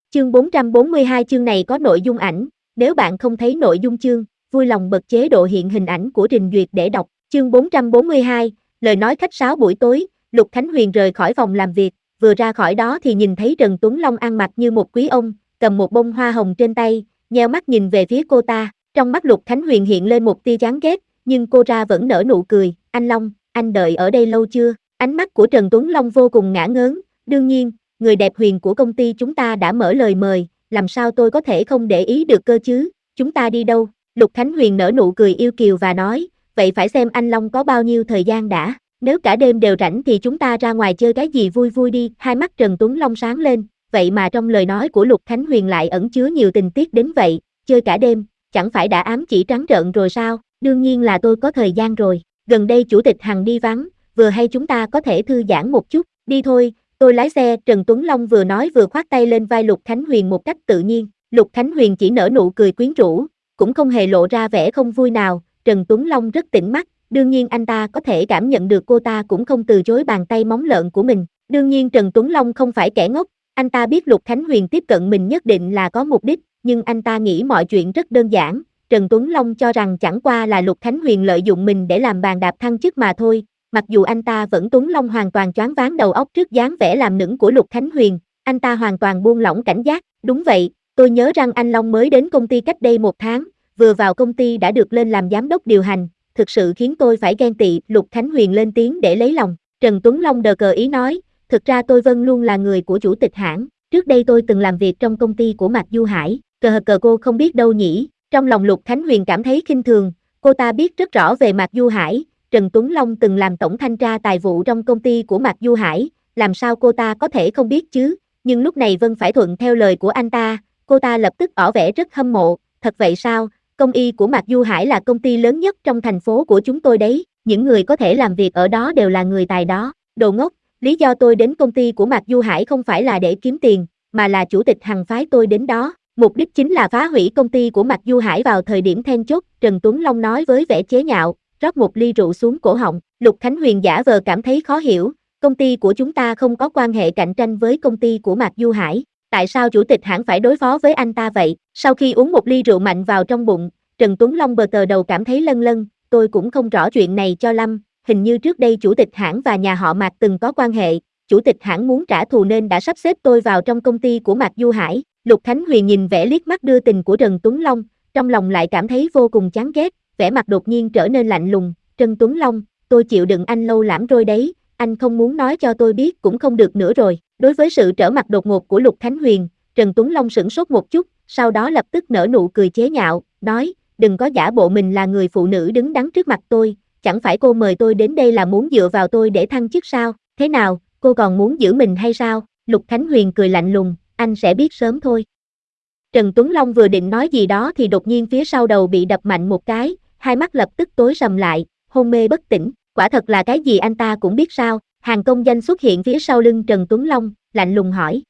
Chương 442 chương này có nội dung ảnh, nếu bạn không thấy nội dung chương, vui lòng bật chế độ hiện hình ảnh của trình duyệt để đọc. Chương 442, lời nói khách sáo buổi tối, Lục Khánh Huyền rời khỏi phòng làm việc, vừa ra khỏi đó thì nhìn thấy Trần Tuấn Long ăn mặc như một quý ông, cầm một bông hoa hồng trên tay, nheo mắt nhìn về phía cô ta, trong mắt Lục Khánh Huyền hiện lên một tia chán ghét, nhưng cô ra vẫn nở nụ cười, anh Long, anh đợi ở đây lâu chưa? Ánh mắt của Trần Tuấn Long vô cùng ngả ngớn, đương nhiên, người đẹp Huyền của công ty chúng ta đã mở lời mời, làm sao tôi có thể không để ý được cơ chứ, chúng ta đi đâu? Lục Khánh Huyền nở nụ cười yêu kiều và nói, vậy phải xem anh Long có bao nhiêu thời gian đã, nếu cả đêm đều rảnh thì chúng ta ra ngoài chơi cái gì vui vui đi, hai mắt Trần Tuấn Long sáng lên, vậy mà trong lời nói của Lục Khánh Huyền lại ẩn chứa nhiều tình tiết đến vậy, chơi cả đêm, chẳng phải đã ám chỉ trắng trợn rồi sao, đương nhiên là tôi có thời gian rồi, gần đây chủ tịch Hằng đi vắng, vừa hay chúng ta có thể thư giãn một chút, đi thôi, tôi lái xe, Trần Tuấn Long vừa nói vừa khoác tay lên vai Lục Khánh Huyền một cách tự nhiên, Lục Khánh Huyền chỉ nở nụ cười quyến rũ, cũng không hề lộ ra vẻ không vui nào, Trần Tuấn Long rất tỉnh mắt, đương nhiên anh ta có thể cảm nhận được cô ta cũng không từ chối bàn tay móng lợn của mình, đương nhiên Trần Tuấn Long không phải kẻ ngốc, anh ta biết Lục Khánh Huyền tiếp cận mình nhất định là có mục đích, nhưng anh ta nghĩ mọi chuyện rất đơn giản, Trần Tuấn Long cho rằng chẳng qua là Lục Khánh Huyền lợi dụng mình để làm bàn đạp thăng chức mà thôi, mặc dù anh ta vẫn Tuấn Long hoàn toàn choáng váng đầu óc trước dáng vẻ làm nũng của Lục Khánh Huyền, anh ta hoàn toàn buông lỏng cảnh giác, đúng vậy, tôi nhớ rằng anh Long mới đến công ty cách đây 1 tháng, vừa vào công ty đã được lên làm giám đốc điều hành, thực sự khiến tôi phải ghen tị, Lục Khánh Huyền lên tiếng để lấy lòng, Trần Tuấn Long đờ cờ ý nói, thực ra tôi Vân luôn là người của chủ tịch hãng, trước đây tôi từng làm việc trong công ty của Mạc Du Hải, cờ cô không biết đâu nhỉ, trong lòng Lục Khánh Huyền cảm thấy khinh thường, cô ta biết rất rõ về Mạc Du Hải, Trần Tuấn Long từng làm tổng thanh tra tài vụ trong công ty của Mạc Du Hải, làm sao cô ta có thể không biết chứ, nhưng lúc này Vân phải thuận theo lời của anh ta, cô ta lập tức tỏ vẻ rất hâm mộ, thật vậy sao, công ty của Mạc Du Hải là công ty lớn nhất trong thành phố của chúng tôi đấy, những người có thể làm việc ở đó đều là người tài đó, đồ ngốc, lý do tôi đến công ty của Mạc Du Hải không phải là để kiếm tiền, mà là chủ tịch Hằng phái tôi đến đó, mục đích chính là phá hủy công ty của Mạc Du Hải vào thời điểm then chốt, Trần Tuấn Long nói với vẻ chế nhạo, rót một ly rượu xuống cổ họng, Lục Khánh Huyền giả vờ cảm thấy khó hiểu, công ty của chúng ta không có quan hệ cạnh tranh với công ty của Mạc Du Hải, tại sao chủ tịch hãng phải đối phó với anh ta vậy, sau khi uống một ly rượu mạnh vào trong bụng, Trần Tuấn Long bờ tờ đầu cảm thấy lân lân, tôi cũng không rõ chuyện này cho lắm, hình như trước đây chủ tịch hãng và nhà họ Mạc từng có quan hệ, chủ tịch hãng muốn trả thù nên đã sắp xếp tôi vào trong công ty của Mạc Du Hải, Lục Khánh Huyền nhìn vẻ liếc mắt đưa tình của Trần Tuấn Long, trong lòng lại cảm thấy vô cùng chán ghét, vẻ mặt đột nhiên trở nên lạnh lùng, Trần Tuấn Long, tôi chịu đựng anh lâu lắm rồi đấy, anh không muốn nói cho tôi biết cũng không được nữa rồi, đối với sự trở mặt đột ngột của Lục Khánh Huyền, Trần Tuấn Long sửng sốt một chút, sau đó lập tức nở nụ cười chế nhạo, nói, đừng có giả bộ mình là người phụ nữ đứng đắn trước mặt tôi, chẳng phải cô mời tôi đến đây là muốn dựa vào tôi để thăng chức sao, thế nào, cô còn muốn giữ mình hay sao, Lục Khánh Huyền cười lạnh lùng, anh sẽ biết sớm thôi. Trần Tuấn Long vừa định nói gì đó thì đột nhiên phía sau đầu bị đập mạnh một cái, hai mắt lập tức tối sầm lại, hôn mê bất tỉnh, quả thật là cái gì anh ta cũng biết sao, Hàng công danh xuất hiện phía sau lưng Trần Tuấn Long, lạnh lùng hỏi,